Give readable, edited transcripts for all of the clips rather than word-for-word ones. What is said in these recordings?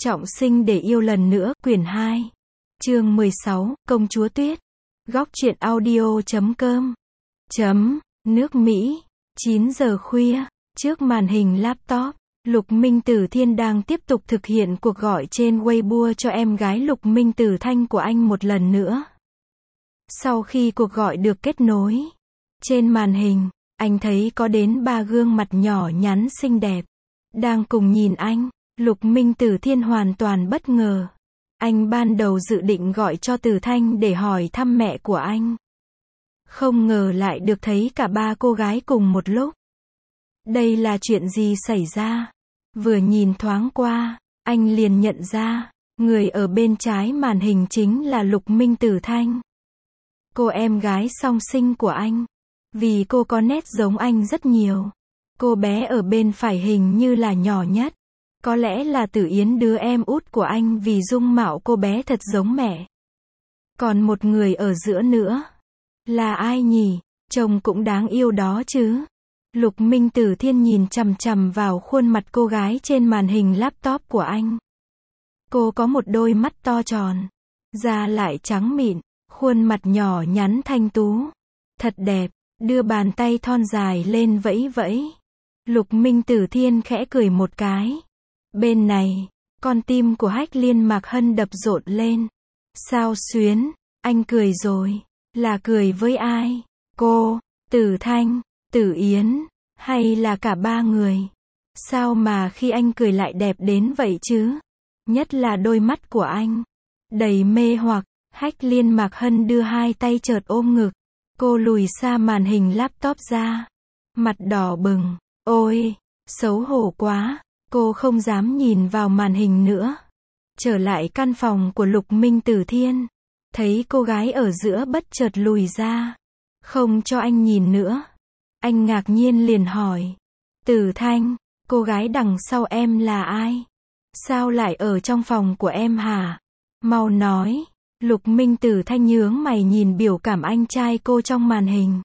Trọng sinh để yêu lần nữa, quyển 2. Chương 16, Công chúa Tuyết. Góc truyện audio.com. Nước Mỹ. 9 giờ khuya, trước màn hình laptop, Lục Minh Tử Thiên đang tiếp tục thực hiện cuộc gọi trên Weibo cho em gái Lục Minh Tử Thanh của anh một lần nữa. Sau khi cuộc gọi được kết nối, trên màn hình, anh thấy có đến 3 gương mặt nhỏ nhắn xinh đẹp, đang cùng nhìn anh. Lục Minh Tử Thiên hoàn toàn bất ngờ. Anh ban đầu dự định gọi cho Tử Thanh để hỏi thăm mẹ của anh. Không ngờ lại được thấy cả 3 cô gái cùng một lúc. Đây là chuyện gì xảy ra? Vừa nhìn thoáng qua, anh liền nhận ra, người ở bên trái màn hình chính là Lục Minh Tử Thanh. Cô em gái song sinh của anh. Vì cô có nét giống anh rất nhiều. Cô bé ở bên phải hình như là nhỏ nhất. Có lẽ là Tử Yến đứa em út của anh vì dung mạo cô bé thật giống mẹ. Còn một người ở giữa nữa. Là ai nhỉ? Trông cũng đáng yêu đó chứ. Lục Minh Tử Thiên nhìn chằm chằm vào khuôn mặt cô gái trên màn hình laptop của anh. Cô có một đôi mắt to tròn. Da lại trắng mịn. Khuôn mặt nhỏ nhắn thanh tú. Thật đẹp. Đưa bàn tay thon dài lên vẫy vẫy. Lục Minh Tử Thiên khẽ cười một cái. Bên này, con tim của Hách Liên Mạc Hân đập rộn lên. Sao xuyến, anh cười rồi. Là cười với ai? Cô, Tử Thanh, Tử Yến, hay là cả 3 người? Sao mà khi anh cười lại đẹp đến vậy chứ? Nhất là đôi mắt của anh. Đầy mê hoặc, Hách Liên Mạc Hân đưa 2 tay chợt ôm ngực. Cô lùi xa màn hình laptop ra. Mặt đỏ bừng. Ôi, xấu hổ quá. Cô không dám nhìn vào màn hình nữa. Trở lại căn phòng của Lục Minh Tử Thiên. Thấy cô gái ở giữa bất chợt lùi ra. Không cho anh nhìn nữa. Anh ngạc nhiên liền hỏi. Tử Thanh, cô gái đằng sau em là ai? Sao lại ở trong phòng của em hả? Mau nói. Lục Minh Tử Thanh nhướng mày nhìn biểu cảm anh trai cô trong màn hình.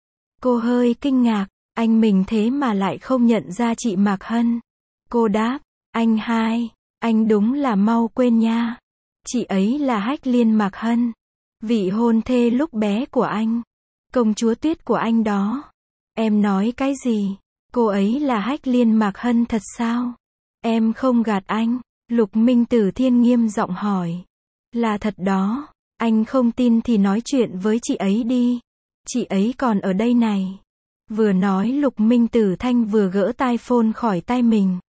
Cô hơi kinh ngạc. Anh mình thế mà lại không nhận ra chị Mạc Hân. Cô đáp, anh hai, anh đúng là mau quên nha. Chị ấy là Hách Liên Mạc Hân, vị hôn thê lúc bé của anh, công chúa Tuyết của anh đó. Em nói cái gì? Cô ấy là Hách Liên Mạc Hân thật sao? Em không gạt anh. Lục Minh Tử Thiên nghiêm giọng hỏi. Là thật đó, anh không tin thì nói chuyện với chị ấy đi. Chị ấy còn ở đây này. Vừa nói Lục Minh Tử Thanh vừa gỡ tai phone khỏi tai mình.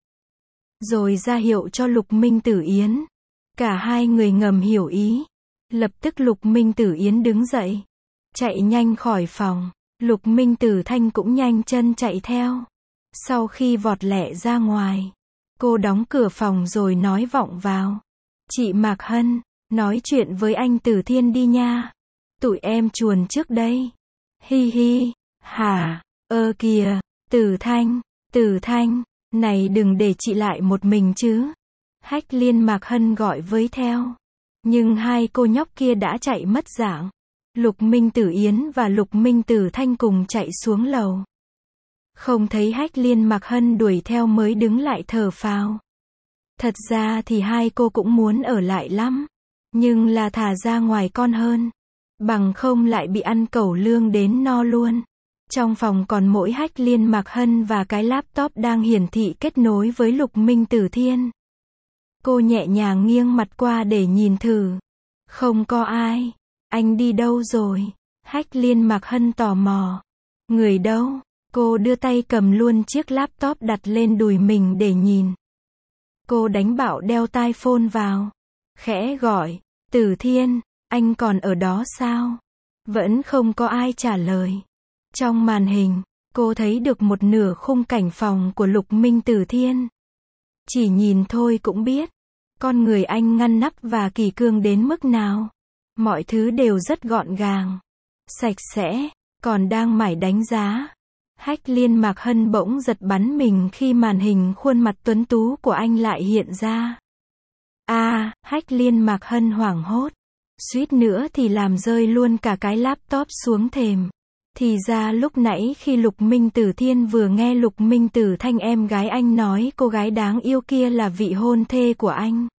Rồi ra hiệu cho Lục Minh Tử Yến. Cả hai người ngầm hiểu ý. Lập tức Lục Minh Tử Yến đứng dậy. Chạy nhanh khỏi phòng. Lục Minh Tử Thanh cũng nhanh chân chạy theo. Sau khi vọt lẹ ra ngoài. Cô đóng cửa phòng rồi nói vọng vào. Chị Mạc Hân, nói chuyện với anh Tử Thiên đi nha. Tụi em chuồn trước đây. Hi hi, hả, kìa, Tử Thanh. Này đừng để chị lại một mình chứ. Hách Liên Mạc Hân gọi với theo. Nhưng 2 cô nhóc kia đã chạy mất dạng. Lục Minh Tử Yến và Lục Minh Tử Thanh cùng chạy xuống lầu. Không thấy Hách Liên Mạc Hân đuổi theo mới đứng lại thở phào. Thật ra thì 2 cô cũng muốn ở lại lắm. Nhưng là thả ra ngoài con hơn. Bằng không lại bị ăn cẩu lương đến no luôn. Trong phòng còn mỗi Hách Liên Mạc Hân và cái laptop đang hiển thị kết nối với Lục Minh Tử Thiên. Cô nhẹ nhàng nghiêng mặt qua để nhìn thử. Không có ai. Anh đi đâu rồi? Hách Liên Mạc Hân tò mò. Người đâu? Cô đưa tay cầm luôn chiếc laptop đặt lên đùi mình để nhìn. Cô đánh bạo đeo tai phone vào. Khẽ gọi. Tử Thiên, anh còn ở đó sao? Vẫn không có ai trả lời. Trong màn hình, cô thấy được một nửa khung cảnh phòng của Lục Minh Tử Thiên. Chỉ nhìn thôi cũng biết, con người anh ngăn nắp và kỷ cương đến mức nào. Mọi thứ đều rất gọn gàng, sạch sẽ, còn đang mải đánh giá. Hách Liên Mạc Hân bỗng giật bắn mình khi màn hình khuôn mặt tuấn tú của anh lại hiện ra. Hách Liên Mạc Hân hoảng hốt, suýt nữa thì làm rơi luôn cả cái laptop xuống thềm. Thì ra lúc nãy khi Lục Minh Tử Thiên vừa nghe Lục Minh Tử Thanh em gái anh nói cô gái đáng yêu kia là vị hôn thê của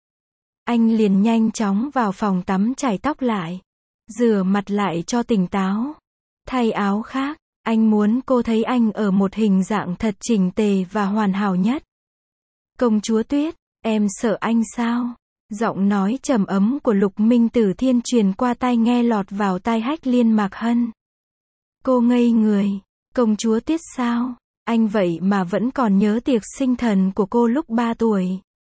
anh liền nhanh chóng vào phòng tắm chải tóc lại, rửa mặt lại cho tỉnh táo, thay áo khác, anh muốn cô thấy anh ở một hình dạng thật chỉnh tề và hoàn hảo nhất. Công chúa Tuyết, em sợ anh sao? Giọng nói trầm ấm của Lục Minh Tử Thiên truyền qua tai nghe lọt vào tai Hách Liên Mạc Hân. Cô ngây người, công chúa Tuyết sao? Anh vậy mà vẫn còn nhớ tiệc sinh thần của cô lúc 3 tuổi.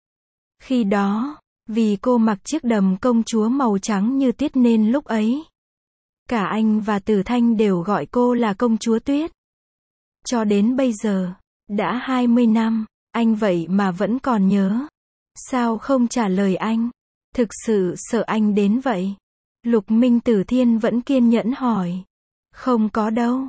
Khi đó, vì cô mặc chiếc đầm công chúa màu trắng như tuyết nên lúc ấy, cả anh và Tử Thanh đều gọi cô là công chúa Tuyết. Cho đến bây giờ, đã 20 năm, anh vậy mà vẫn còn nhớ. Sao không trả lời anh? Thực sự sợ anh đến vậy. Lục Minh Tử Thiên vẫn kiên nhẫn hỏi. Không có đâu,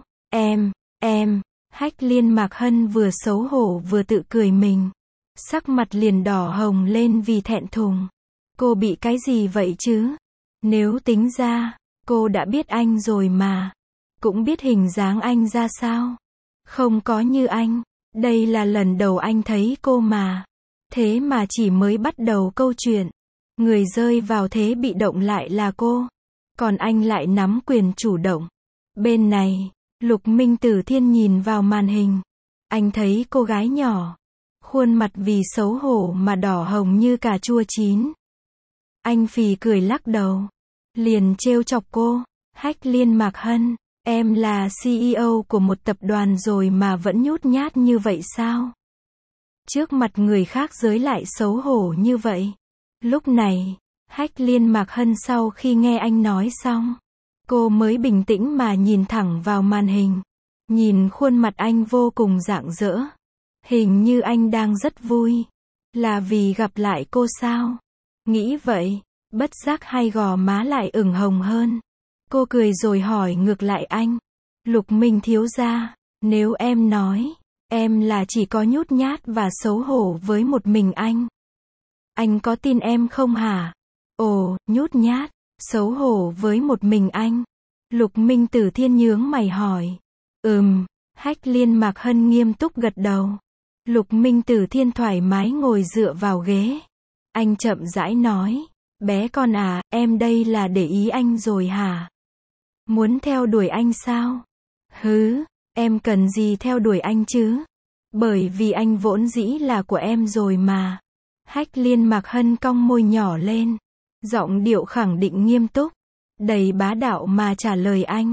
em, Hách Liên Mạc Hân vừa xấu hổ vừa tự cười mình. Sắc mặt liền đỏ hồng lên vì thẹn thùng. Cô bị cái gì vậy chứ? Nếu tính ra, cô đã biết anh rồi mà. Cũng biết hình dáng anh ra sao. Không có như anh. Đây là lần đầu anh thấy cô mà. Thế mà chỉ mới bắt đầu câu chuyện. Người rơi vào thế bị động lại là cô. Còn anh lại nắm quyền chủ động. Bên này, Lục Minh Tử Thiên nhìn vào màn hình. Anh thấy cô gái nhỏ. Khuôn mặt vì xấu hổ mà đỏ hồng như cà chua chín. Anh phì cười lắc đầu. Liền trêu chọc cô. Hách Liên Mạc Hân, em là CEO của một tập đoàn rồi mà vẫn nhút nhát như vậy sao? Trước mặt người khác giới lại xấu hổ như vậy. Lúc này, Hách Liên Mạc Hân sau khi nghe anh nói xong, cô mới bình tĩnh mà nhìn thẳng vào màn hình. Nhìn khuôn mặt anh vô cùng rạng rỡ. Hình như anh đang rất vui. Là vì gặp lại cô sao? Nghĩ vậy, bất giác hai gò má lại ửng hồng hơn. Cô cười rồi hỏi ngược lại anh. Lục Minh thiếu gia, nếu em nói, em là chỉ có nhút nhát và xấu hổ với một mình anh có tin em không hả? Ồ, nhút nhát, xấu hổ với một mình anh. Lục Minh Tử Thiên nhướng mày hỏi. Hách Liên Mạc Hân nghiêm túc gật đầu. Lục Minh Tử Thiên thoải mái ngồi dựa vào ghế. Anh chậm rãi nói. Bé con à, em đây là để ý anh rồi hả? Muốn theo đuổi anh sao? Hứ, em cần gì theo đuổi anh chứ? Bởi vì anh vốn dĩ là của em rồi mà. Hách Liên Mạc Hân cong môi nhỏ lên. Giọng điệu khẳng định nghiêm túc. Đầy bá đạo mà trả lời anh.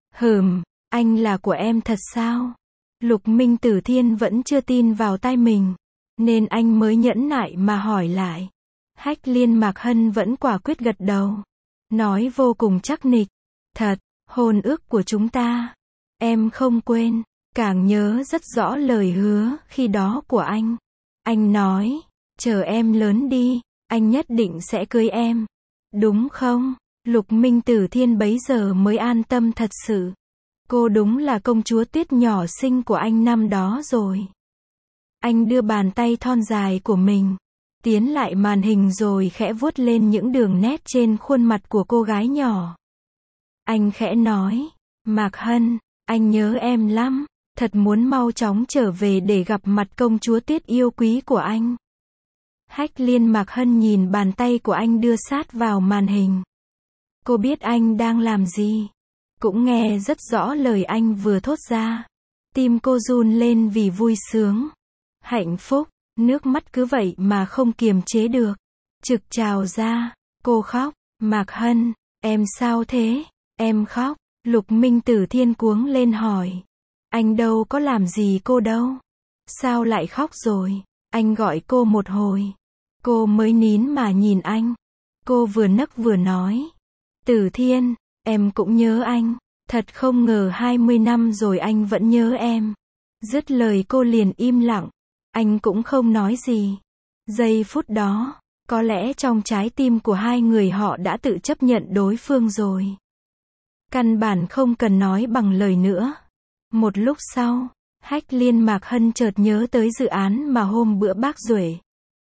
Anh là của em thật sao? Lục Minh Tử Thiên vẫn chưa tin vào tai mình. Nên anh mới nhẫn nại mà hỏi lại. Hách Liên Mạc Hân vẫn quả quyết gật đầu. Nói vô cùng chắc nịch. Thật, hôn ước của chúng ta. Em không quên, càng nhớ rất rõ lời hứa khi đó của anh. Anh nói, chờ em lớn đi, anh nhất định sẽ cưới em. Đúng không? Lục Minh Tử Thiên bấy giờ mới an tâm thật sự. Cô đúng là công chúa Tuyết nhỏ xinh của anh năm đó rồi. Anh đưa bàn tay thon dài của mình tiến lại màn hình rồi khẽ vuốt lên những đường nét trên khuôn mặt của cô gái nhỏ. Anh khẽ nói, Mạc Hân, anh nhớ em lắm, thật muốn mau chóng trở về để gặp mặt công chúa Tuyết yêu quý của anh. Hách Liên Mạc Hân nhìn bàn tay của anh đưa sát vào màn hình. Cô biết anh đang làm gì, cũng nghe rất rõ lời anh vừa thốt ra. Tim cô run lên vì vui sướng, hạnh phúc, nước mắt cứ vậy mà không kiềm chế được, trực trào ra. Cô khóc. Mạc Hân, em sao thế? Em khóc. Lục Minh Tử Thiên cuống lên hỏi. Anh đâu có làm gì cô đâu. Sao lại khóc rồi? Anh gọi cô một hồi. Cô mới nín mà nhìn anh. Cô vừa nấc vừa nói. Tử Thiên, em cũng nhớ anh. Thật không ngờ 20 năm rồi anh vẫn nhớ em. Dứt lời cô liền im lặng. Anh cũng không nói gì. Giây phút đó, có lẽ trong trái tim của hai người họ đã tự chấp nhận đối phương rồi. Căn bản không cần nói bằng lời nữa. Một lúc sau, Hách Liên Mạc Hân chợt nhớ tới dự án mà hôm bữa bác Duệ,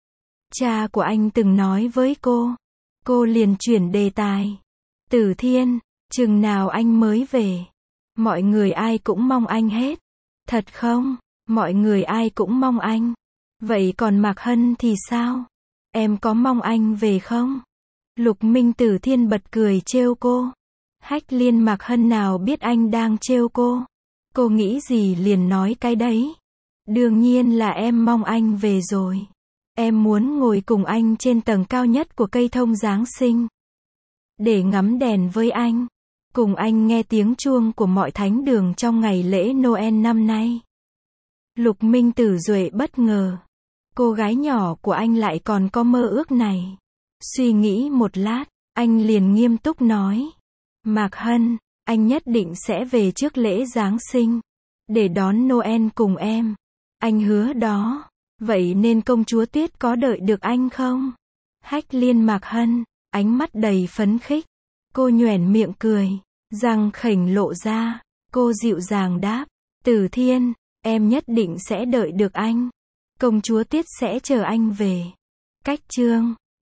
cha của anh từng nói với cô. Cô liền chuyển đề tài. Tử Thiên, chừng nào anh mới về? Mọi người ai cũng mong anh hết. Thật không? Mọi người ai cũng mong anh. Vậy còn Mạc Hân thì sao? Em có mong anh về không? Lục Minh Tử Thiên bật cười trêu cô. Hách Liên Mạc Hân nào biết anh đang trêu cô. Cô nghĩ gì liền nói cái đấy. Đương nhiên là em mong anh về rồi. Em muốn ngồi cùng anh trên tầng cao nhất của cây thông Giáng sinh. Để ngắm đèn với anh. Cùng anh nghe tiếng chuông của mọi thánh đường trong ngày lễ Noel năm nay. Lục Minh Tử Duệ bất ngờ. Cô gái nhỏ của anh lại còn có mơ ước này. Suy nghĩ một lát, anh liền nghiêm túc nói. Mạc Hân, anh nhất định sẽ về trước lễ Giáng sinh. Để đón Noel cùng em. Anh hứa đó. Vậy nên công chúa Tuyết có đợi được anh không? Hách Liên Mạc Hân, ánh mắt đầy phấn khích. Cô nhoẻn miệng cười, răng khểnh lộ ra. Cô dịu dàng đáp. Tử Thiên, em nhất định sẽ đợi được anh. Công chúa Tuyết sẽ chờ anh về. Cách chương